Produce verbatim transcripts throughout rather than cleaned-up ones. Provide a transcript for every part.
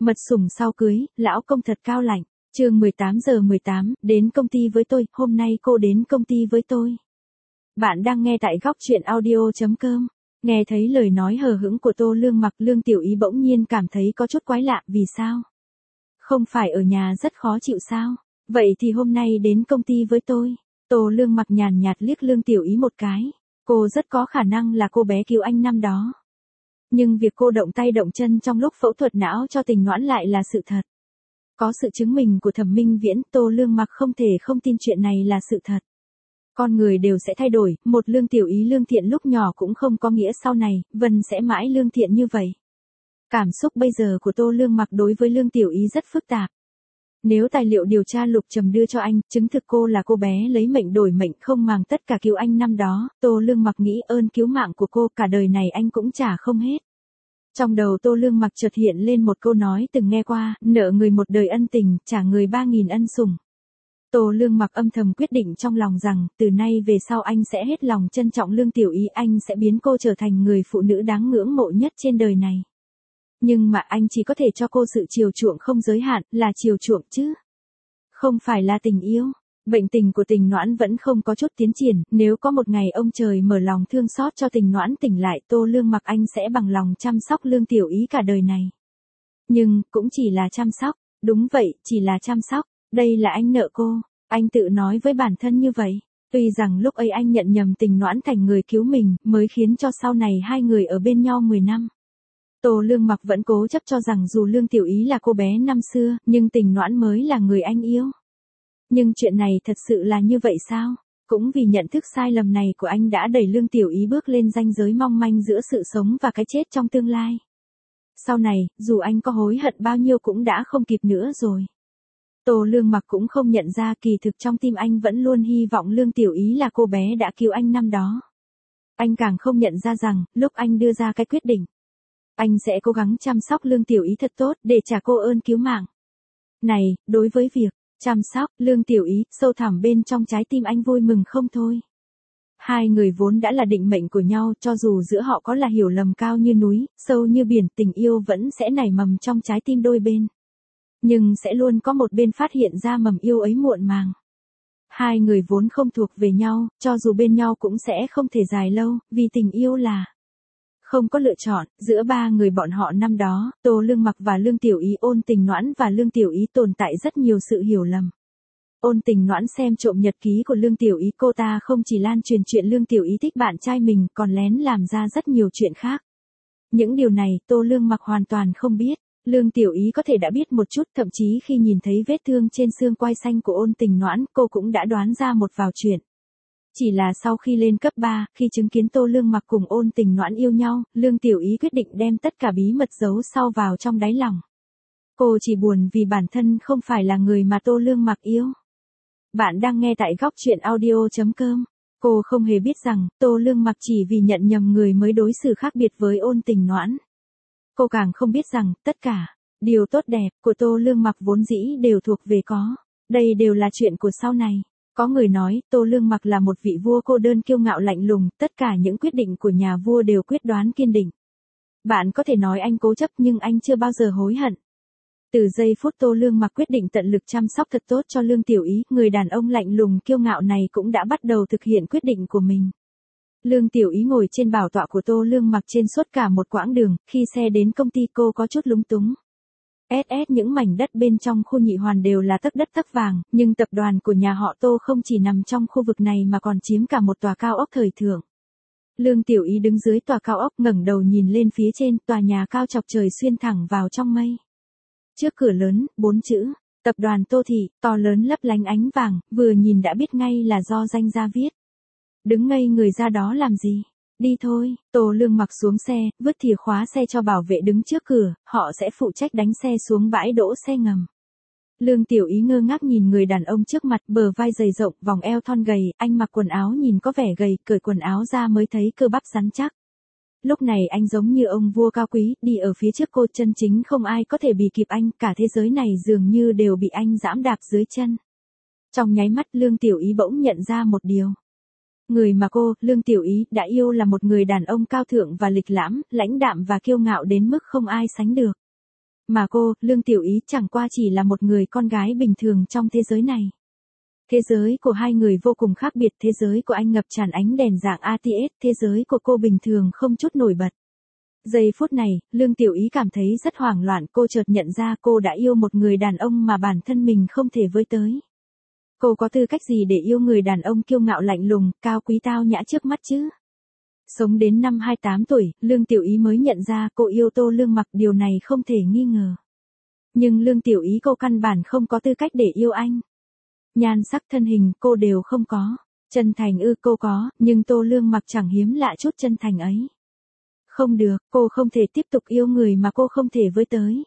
Mật sủng sau cưới, lão công thật cao lạnh. Chương mười tám giờ mười tám, đến công ty với tôi, hôm nay cô đến công ty với tôi. Bạn đang nghe tại góc truyện audio chấm com. Nghe thấy lời nói hờ hững của Tô Lương Mặc, Lương Tiểu Ý bỗng nhiên cảm thấy có chút quái lạ, vì sao? Không phải ở nhà rất khó chịu sao? Vậy thì hôm nay đến công ty với tôi. Tô Lương Mặc nhàn nhạt liếc Lương Tiểu Ý một cái. Cô rất có khả năng là cô bé cứu anh năm đó. Nhưng việc cô động tay động chân trong lúc phẫu thuật não cho Tình Noãn lại là sự thật. Có sự chứng minh của Thẩm Minh Viễn, Tô Lương Mặc không thể không tin chuyện này là sự thật. Con người đều sẽ thay đổi, một Lương Tiểu Ý lương thiện lúc nhỏ cũng không có nghĩa sau này, Vân sẽ mãi lương thiện như vậy. Cảm xúc bây giờ của Tô Lương Mặc đối với Lương Tiểu Ý rất phức tạp. Nếu tài liệu điều tra Lục Trầm đưa cho anh, chứng thực cô là cô bé lấy mệnh đổi mệnh không màng tất cả cứu anh năm đó, Tô Lương Mặc nghĩ ơn cứu mạng của cô cả đời này anh cũng trả không hết. Trong đầu Tô Lương Mặc chợt hiện lên một câu nói từng nghe qua, nợ người một đời ân tình, trả người ba nghìn ân sủng. Tô Lương Mặc âm thầm quyết định trong lòng rằng, từ nay về sau anh sẽ hết lòng trân trọng Lương Tiểu Ý, anh sẽ biến cô trở thành người phụ nữ đáng ngưỡng mộ nhất trên đời này. Nhưng mà anh chỉ có thể cho cô sự chiều chuộng không giới hạn, là chiều chuộng chứ. Không phải là tình yêu. Bệnh tình của Tình Noãn vẫn không có chút tiến triển, nếu có một ngày ông trời mở lòng thương xót cho Tình Noãn tỉnh lại, Tô Lương Mặc anh sẽ bằng lòng chăm sóc Lương Tiểu Ý cả đời này. Nhưng, cũng chỉ là chăm sóc, đúng vậy, chỉ là chăm sóc, đây là anh nợ cô, anh tự nói với bản thân như vậy. Tuy rằng lúc ấy anh nhận nhầm Tình Noãn thành người cứu mình, mới khiến cho sau này hai người ở bên nhau mười năm. Tô Lương Mặc vẫn cố chấp cho rằng dù Lương Tiểu Ý là cô bé năm xưa, nhưng Tình Noãn mới là người anh yêu. Nhưng chuyện này thật sự là như vậy sao? Cũng vì nhận thức sai lầm này của anh đã đẩy Lương Tiểu Ý bước lên ranh giới mong manh giữa sự sống và cái chết trong tương lai. Sau này, dù anh có hối hận bao nhiêu cũng đã không kịp nữa rồi. Tô Lương Mặc cũng không nhận ra kỳ thực trong tim anh vẫn luôn hy vọng Lương Tiểu Ý là cô bé đã cứu anh năm đó. Anh càng không nhận ra rằng, lúc anh đưa ra cái quyết định, anh sẽ cố gắng chăm sóc Lương Tiểu Ý thật tốt để trả cô ơn cứu mạng. Này, đối với việc chăm sóc Lương Tiểu Ý, sâu thẳm bên trong trái tim anh vui mừng không thôi. Hai người vốn đã là định mệnh của nhau, cho dù giữa họ có là hiểu lầm cao như núi, sâu như biển, tình yêu vẫn sẽ nảy mầm trong trái tim đôi bên. Nhưng sẽ luôn có một bên phát hiện ra mầm yêu ấy muộn màng. Hai người vốn không thuộc về nhau, cho dù bên nhau cũng sẽ không thể dài lâu, vì tình yêu là không có lựa chọn. Giữa ba người bọn họ năm đó, Tô Lương Mặc và Lương Tiểu Ý, Ôn Tình Noãn và Lương Tiểu Ý tồn tại rất nhiều sự hiểu lầm. Ôn Tình Noãn xem trộm nhật ký của Lương Tiểu Ý, cô ta không chỉ lan truyền chuyện Lương Tiểu Ý thích bạn trai mình, còn lén làm ra rất nhiều chuyện khác. Những điều này Tô Lương Mặc hoàn toàn không biết. Lương Tiểu Ý có thể đã biết một chút, thậm chí khi nhìn thấy vết thương trên xương quai xanh của Ôn Tình Noãn, cô cũng đã đoán ra một vài chuyện. Chỉ là sau khi lên cấp ba, khi chứng kiến Tô Lương Mặc cùng Ôn Tình Noãn yêu nhau, Lương Tiểu Ý quyết định đem tất cả bí mật giấu sau vào trong đáy lòng. Cô chỉ buồn vì bản thân không phải là người mà Tô Lương Mặc yêu. Bạn đang nghe tại góc truyện audio chấm com. Cô không hề biết rằng, Tô Lương Mặc chỉ vì nhận nhầm người mới đối xử khác biệt với Ôn Tình Noãn. Cô càng không biết rằng, tất cả điều tốt đẹp của Tô Lương Mặc vốn dĩ đều thuộc về có. Đây đều là chuyện của sau này. Có người nói, Tô Lương Mặc là một vị vua cô đơn kiêu ngạo lạnh lùng, tất cả những quyết định của nhà vua đều quyết đoán kiên định. Bạn có thể nói anh cố chấp nhưng anh chưa bao giờ hối hận. Từ giây phút Tô Lương Mặc quyết định tận lực chăm sóc thật tốt cho Lương Tiểu Ý, người đàn ông lạnh lùng kiêu ngạo này cũng đã bắt đầu thực hiện quyết định của mình. Lương Tiểu Ý ngồi trên bảo tọa của Tô Lương Mặc trên suốt cả một quãng đường, khi xe đến công ty cô có chút lúng túng. ét ét những mảnh đất bên trong khu Nhị Hoàn đều là tấc đất tấc vàng, nhưng tập đoàn của nhà họ Tô không chỉ nằm trong khu vực này mà còn chiếm cả một tòa cao ốc thời thượng. Lương Tiểu Ý đứng dưới tòa cao ốc ngẩng đầu nhìn lên phía trên, tòa nhà cao chọc trời xuyên thẳng vào trong mây. Trước cửa lớn, bốn chữ, tập đoàn Tô Thị, to lớn lấp lánh ánh vàng, vừa nhìn đã biết ngay là do danh gia viết. Đứng ngây người ra đó làm gì? Đi thôi. Tô Lương Mặc xuống xe, vứt chìa khóa xe cho bảo vệ đứng trước cửa, họ sẽ phụ trách đánh xe xuống bãi đỗ xe ngầm. Lương Tiểu Ý ngơ ngác nhìn người đàn ông trước mặt, bờ vai dày rộng, vòng eo thon gầy, anh mặc quần áo nhìn có vẻ gầy, cởi quần áo ra mới thấy cơ bắp rắn chắc. Lúc này anh giống như ông vua cao quý, đi ở phía trước cô, chân chính không ai có thể bì kịp anh, cả thế giới này dường như đều bị anh giẫm đạp dưới chân. Trong nháy mắt Lương Tiểu Ý bỗng nhận ra một điều. Người mà cô, Lương Tiểu Ý, đã yêu là một người đàn ông cao thượng và lịch lãm, lãnh đạm và kiêu ngạo đến mức không ai sánh được. Mà cô, Lương Tiểu Ý chẳng qua chỉ là một người con gái bình thường trong thế giới này. Thế giới của hai người vô cùng khác biệt, thế giới của anh ngập tràn ánh đèn dạng a tê ét, thế giới của cô bình thường không chút nổi bật. Giây phút này, Lương Tiểu Ý cảm thấy rất hoảng loạn, cô chợt nhận ra cô đã yêu một người đàn ông mà bản thân mình không thể với tới. Cô có tư cách gì để yêu người đàn ông kiêu ngạo lạnh lùng, cao quý tao nhã trước mắt chứ? Sống đến năm hai mươi tám tuổi, Lương Tiểu Ý mới nhận ra cô yêu Tô Lương Mặc, điều này không thể nghi ngờ. Nhưng Lương Tiểu Ý cô căn bản không có tư cách để yêu anh. Nhan sắc thân hình cô đều không có. Chân thành ư cô có, nhưng Tô Lương Mặc chẳng hiếm lạ chút chân thành ấy. Không được, cô không thể tiếp tục yêu người mà cô không thể với tới.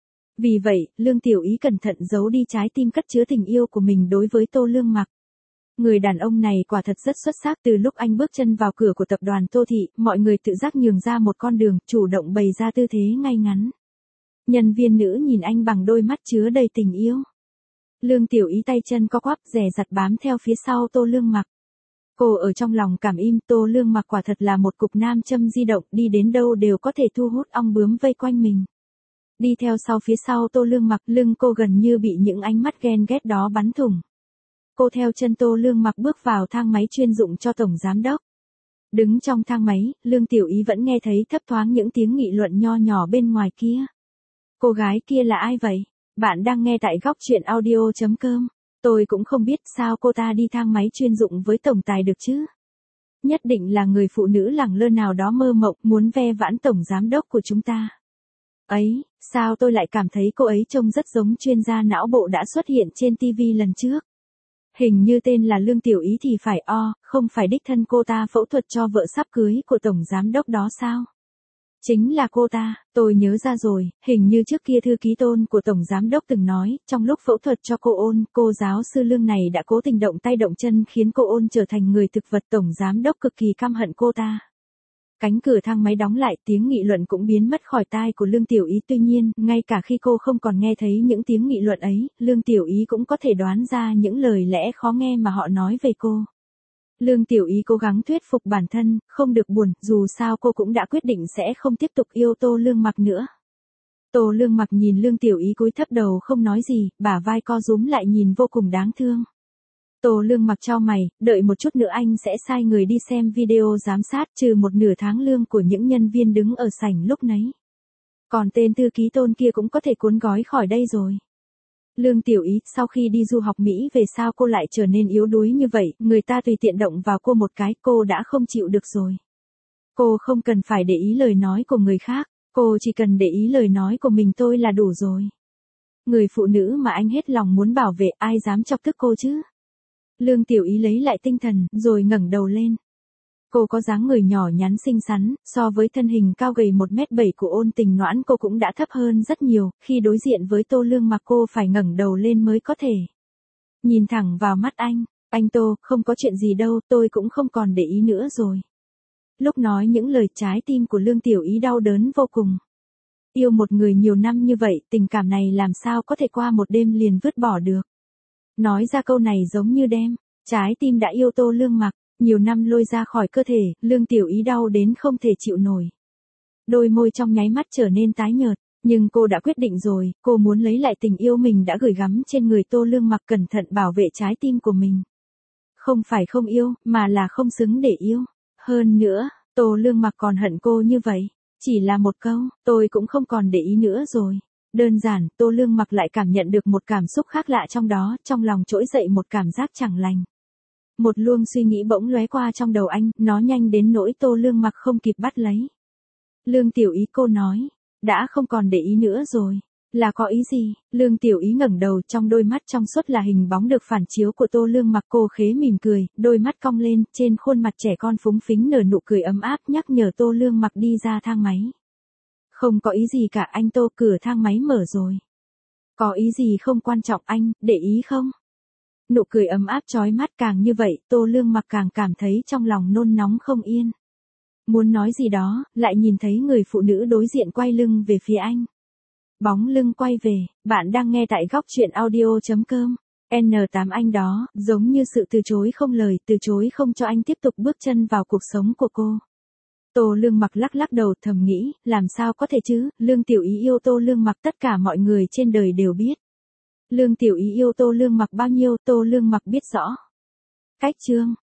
Vì vậy, Lương Tiểu Ý cẩn thận giấu đi trái tim cất chứa tình yêu của mình đối với Tô Lương Mặc. Người đàn ông này quả thật rất xuất sắc, từ lúc anh bước chân vào cửa của tập đoàn Tô Thị, mọi người tự giác nhường ra một con đường, chủ động bày ra tư thế ngay ngắn. Nhân viên nữ nhìn anh bằng đôi mắt chứa đầy tình yêu. Lương Tiểu Ý tay chân co quắp dè dặt bám theo phía sau Tô Lương Mặc. Cô ở trong lòng cảm im, Tô Lương Mặc quả thật là một cục nam châm di động, đi đến đâu đều có thể thu hút ong bướm vây quanh mình. Đi theo sau phía sau Tô Lương Mặc, lưng cô gần như bị những ánh mắt ghen ghét đó bắn thủng. Cô theo chân Tô Lương Mặc bước vào thang máy chuyên dụng cho tổng giám đốc. Đứng trong thang máy, Lương Tiểu Ý vẫn nghe thấy thấp thoáng những tiếng nghị luận nho nhỏ bên ngoài kia. Cô gái kia là ai vậy? Bạn đang nghe tại góc truyện audio chấm com. Tôi cũng không biết sao cô ta đi thang máy chuyên dụng với tổng tài được chứ. Nhất định là người phụ nữ lẳng lơ nào đó mơ mộng muốn ve vãn tổng giám đốc của chúng ta. Ấy, sao tôi lại cảm thấy cô ấy trông rất giống chuyên gia não bộ đã xuất hiện trên ti vi lần trước. Hình như tên là Lương Tiểu Ý thì phải o, không phải đích thân cô ta phẫu thuật cho vợ sắp cưới của tổng giám đốc đó sao? Chính là cô ta, tôi nhớ ra rồi, hình như trước kia thư ký Tôn của tổng giám đốc từng nói, trong lúc phẫu thuật cho cô Ôn, cô giáo sư Lương này đã cố tình động tay động chân khiến cô Ôn trở thành người thực vật, tổng giám đốc cực kỳ căm hận cô ta. Cánh cửa thang máy đóng lại, tiếng nghị luận cũng biến mất khỏi tai của Lương Tiểu Ý, tuy nhiên, ngay cả khi cô không còn nghe thấy những tiếng nghị luận ấy, Lương Tiểu Ý cũng có thể đoán ra những lời lẽ khó nghe mà họ nói về cô. Lương Tiểu Ý cố gắng thuyết phục bản thân, không được buồn, dù sao cô cũng đã quyết định sẽ không tiếp tục yêu Tô Lương Mặc nữa. Tô Lương Mặc nhìn Lương Tiểu Ý cúi thấp đầu không nói gì, bả vai co rúm lại nhìn vô cùng đáng thương. Tô Lương Mặc chau mày, đợi một chút nữa anh sẽ sai người đi xem video giám sát, trừ một nửa tháng lương của những nhân viên đứng ở sảnh lúc nấy. Còn tên thư ký Tôn kia cũng có thể cuốn gói khỏi đây rồi. Lương Tiểu Ý, sau khi đi du học Mỹ về sao cô lại trở nên yếu đuối như vậy, người ta tùy tiện động vào cô một cái, cô đã không chịu được rồi. Cô không cần phải để ý lời nói của người khác, cô chỉ cần để ý lời nói của mình thôi là đủ rồi. Người phụ nữ mà anh hết lòng muốn bảo vệ, ai dám chọc tức cô chứ? Lương Tiểu Ý lấy lại tinh thần, rồi ngẩng đầu lên. Cô có dáng người nhỏ nhắn xinh xắn, so với thân hình cao gầy một mét bảy của Ôn Tình Noãn cô cũng đã thấp hơn rất nhiều, khi đối diện với Tô Lương Mặc cô phải ngẩng đầu lên mới có thể. Nhìn thẳng vào mắt anh, anh Tô, không có chuyện gì đâu, tôi cũng không còn để ý nữa rồi. Lúc nói những lời, trái tim của Lương Tiểu Ý đau đớn vô cùng. Yêu một người nhiều năm như vậy, tình cảm này làm sao có thể qua một đêm liền vứt bỏ được. Nói ra câu này giống như đem trái tim đã yêu Tô Lương Mặc nhiều năm lôi ra khỏi cơ thể, Lương Tiểu Ý đau đến không thể chịu nổi. Đôi môi trong nháy mắt trở nên tái nhợt, nhưng cô đã quyết định rồi, cô muốn lấy lại tình yêu mình đã gửi gắm trên người Tô Lương Mặc, cẩn thận bảo vệ trái tim của mình. Không phải không yêu, mà là không xứng để yêu. Hơn nữa, Tô Lương Mặc còn hận cô như vậy. Chỉ là một câu, tôi cũng không còn để ý nữa rồi. Đơn giản, Tô Lương Mặc lại cảm nhận được một cảm xúc khác lạ trong đó, trong lòng trỗi dậy một cảm giác chẳng lành. Một luồng suy nghĩ bỗng lóe qua trong đầu anh, nó nhanh đến nỗi Tô Lương Mặc không kịp bắt lấy. Lương Tiểu Ý, cô nói, đã không còn để ý nữa rồi. Là có ý gì? Lương Tiểu Ý ngẩng đầu, trong đôi mắt trong suốt là hình bóng được phản chiếu của Tô Lương Mặc, cô khế mỉm cười, đôi mắt cong lên, trên khuôn mặt trẻ con phúng phính nở nụ cười ấm áp nhắc nhở Tô Lương Mặc đi ra thang máy. Không có ý gì cả anh Tô, cửa thang máy mở rồi. Có ý gì không quan trọng anh, để ý không? Nụ cười ấm áp chói mắt, càng như vậy, Tô Lương Mặc càng cảm thấy trong lòng nôn nóng không yên. Muốn nói gì đó, lại nhìn thấy người phụ nữ đối diện quay lưng về phía anh. Bóng lưng quay về, bạn đang nghe tại góc truyện audio chấm com. en tám anh đó, giống như sự từ chối không lời, từ chối không cho anh tiếp tục bước chân vào cuộc sống của cô. Tô Lương Mặc lắc lắc đầu thầm nghĩ, làm sao có thể chứ, Lương Tiểu Ý yêu Tô Lương Mặc tất cả mọi người trên đời đều biết. Lương Tiểu Ý yêu Tô Lương Mặc bao nhiêu, Tô Lương Mặc biết rõ. Cách chương